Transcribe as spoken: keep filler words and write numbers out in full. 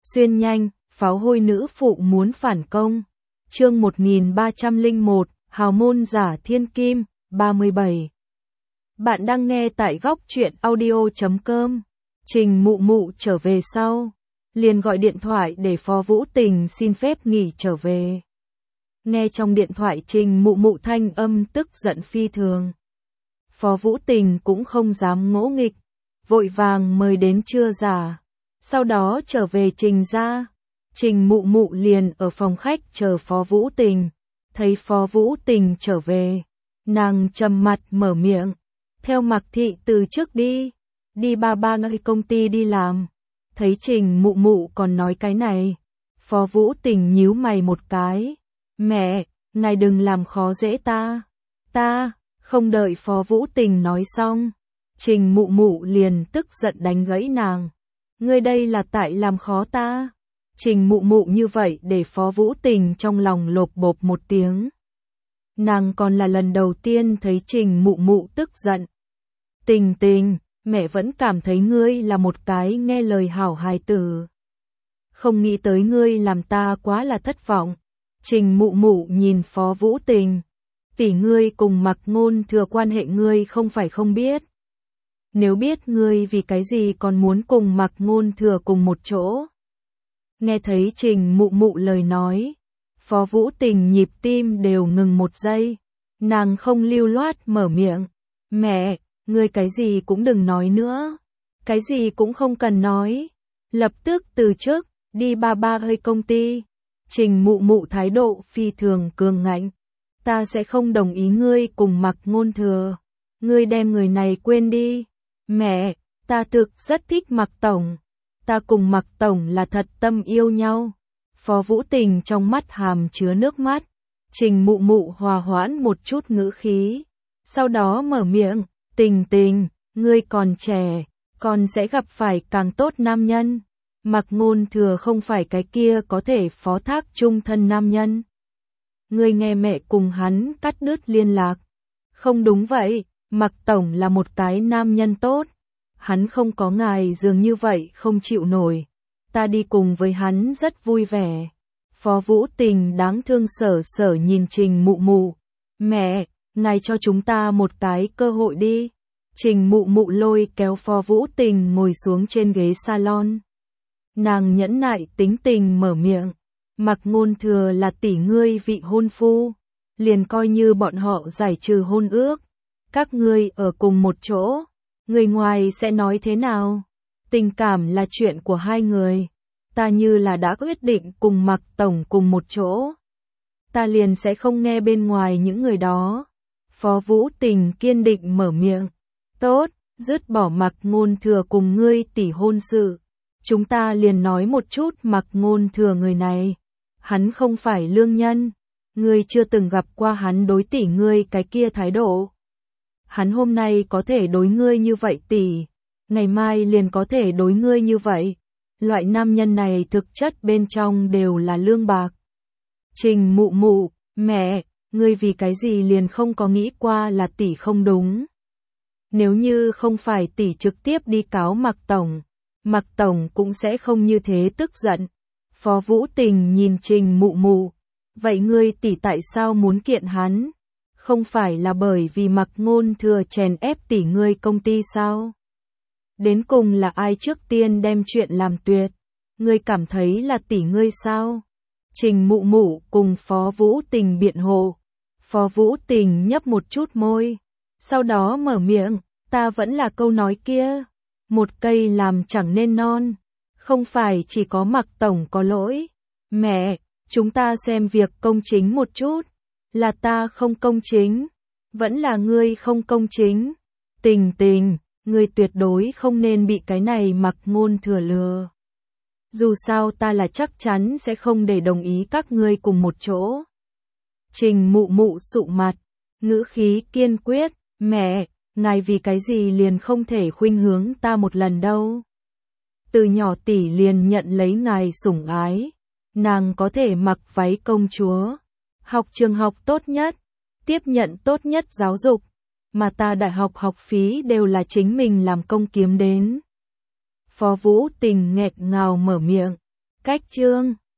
Xuyên nhanh, pháo hôi nữ phụ muốn phản công. Chương một nghìn ba trăm lẻ một, Hào môn giả thiên kim, ba mươi bảy. Bạn đang nghe tại góc truyện audio chấm com. Trình Mụ Mụ trở về sau, liền gọi điện thoại để Phó Vũ Tình xin phép nghỉ trở về. Nghe trong điện thoại Trình Mụ Mụ thanh âm tức giận phi thường. Phó Vũ Tình cũng không dám ngỗ nghịch, vội vàng mời đến trưa giả, sau đó trở về Trình gia. Trình Mụ Mụ liền ở phòng khách chờ Phó Vũ Tình, thấy Phó Vũ Tình trở về, nàng trầm mặt mở miệng, theo Mạc Thị từ trước đi, đi ba ba ngay công ty đi làm. Thấy Trình Mụ Mụ còn nói cái này, Phó Vũ Tình nhíu mày một cái, mẹ, ngài đừng làm khó dễ ta, ta, không đợi Phó Vũ Tình nói xong, Trình Mụ Mụ liền tức giận đánh gãy nàng, ngươi đây là tại làm khó ta. Trình Mụ Mụ như vậy để Phó Vũ Tình trong lòng lộp bộp một tiếng. Nàng còn là lần đầu tiên thấy Trình Mụ Mụ tức giận. Tình Tình, mẹ vẫn cảm thấy ngươi là một cái nghe lời hảo hài tử. Không nghĩ tới ngươi làm ta quá là thất vọng. Trình Mụ Mụ nhìn Phó Vũ Tình. Tỷ ngươi cùng Mạc Ngôn Thừa quan hệ ngươi không phải không biết. Nếu biết ngươi vì cái gì còn muốn cùng Mạc Ngôn Thừa cùng một chỗ. Nghe thấy Trình Mụ Mụ lời nói, Phó Vũ Tình nhịp tim đều ngừng một giây, nàng không lưu loát mở miệng, mẹ, ngươi cái gì cũng đừng nói nữa, cái gì cũng không cần nói, lập tức từ chức, đi ba ba hơi công ty. Trình Mụ Mụ thái độ phi thường cường ngạnh, ta sẽ không đồng ý ngươi cùng Mạc Ngôn Thừa, ngươi đem người này quên đi, mẹ, ta thực rất thích Mạc Tổng. Ta cùng Mạc Tổng là thật tâm yêu nhau. Phó Vũ Tình trong mắt hàm chứa nước mắt. Trình Mụ Mụ hòa hoãn một chút ngữ khí. Sau đó mở miệng, Tình Tình, ngươi còn trẻ, còn sẽ gặp phải càng tốt nam nhân. Mạc Ngôn Thừa không phải cái kia có thể phó thác chung thân nam nhân. Ngươi nghe mẹ cùng hắn cắt đứt liên lạc. Không đúng vậy, Mạc Tổng là một cái nam nhân tốt. Hắn không có ngài dường như vậy không chịu nổi. Ta đi cùng với hắn rất vui vẻ. Phó Vũ Tình đáng thương sở sở nhìn Trình Mụ Mụ. Mẹ, ngài cho chúng ta một cái cơ hội đi. Trình Mụ Mụ lôi kéo Phó Vũ Tình ngồi xuống trên ghế salon. Nàng nhẫn nại tính tình mở miệng. Mạc Ngôn Thừa là tỷ ngươi vị hôn phu. Liền coi như bọn họ giải trừ hôn ước. Các ngươi ở cùng một chỗ. Người ngoài sẽ nói thế nào? Tình cảm là chuyện của hai người. Ta như là đã quyết định cùng Mạc Tổng cùng một chỗ. Ta liền sẽ không nghe bên ngoài những người đó. Phó Vũ Tình kiên định mở miệng. Tốt, dứt bỏ Mạc Ngôn Thừa cùng ngươi tỷ hôn sự. Chúng ta liền nói một chút Mạc Ngôn Thừa người này. Hắn không phải lương nhân. Ngươi chưa từng gặp qua hắn đối tỷ ngươi cái kia thái độ. Hắn hôm nay có thể đối ngươi như vậy tỷ, ngày mai liền có thể đối ngươi như vậy. Loại nam nhân này thực chất bên trong đều là lương bạc. Trình Mụ Mụ, mẹ, ngươi vì cái gì liền không có nghĩ qua là tỷ không đúng. Nếu như không phải tỷ trực tiếp đi cáo Mạc Tổng, Mạc Tổng cũng sẽ không như thế tức giận. Phó Vũ Tình nhìn Trình Mụ Mụ, vậy ngươi tỷ tại sao muốn kiện hắn? Không phải là bởi vì Mạc Ngôn Thừa chèn ép tỷ ngươi công ty sao? Đến cùng là ai trước tiên đem chuyện làm tuyệt? Ngươi cảm thấy là tỷ ngươi sao? Trình Mụ Mụ cùng Phó Vũ Tình biện hộ. Phó Vũ Tình nhấp một chút môi. Sau đó mở miệng, ta vẫn là câu nói kia. Một cây làm chẳng nên non. Không phải chỉ có Mạc Tổng có lỗi. Mẹ, chúng ta xem việc công chính một chút. Là ta không công chính, vẫn là ngươi không công chính. Tình Tình, ngươi tuyệt đối không nên bị cái này Mạc Ngôn Thừa lừa. Dù sao ta là chắc chắn sẽ không để đồng ý các ngươi cùng một chỗ. Trình Mụ Mụ sụ mặt, ngữ khí kiên quyết, mẹ, ngài vì cái gì liền không thể khuynh hướng ta một lần đâu. Từ nhỏ tỷ liền nhận lấy ngài sủng ái, nàng có thể mặc váy công chúa. Học trường học tốt nhất, tiếp nhận tốt nhất giáo dục, mà ta đại học học phí đều là chính mình làm công kiếm đến. Phó Vũ Tình nghẹn ngào mở miệng, Cách chương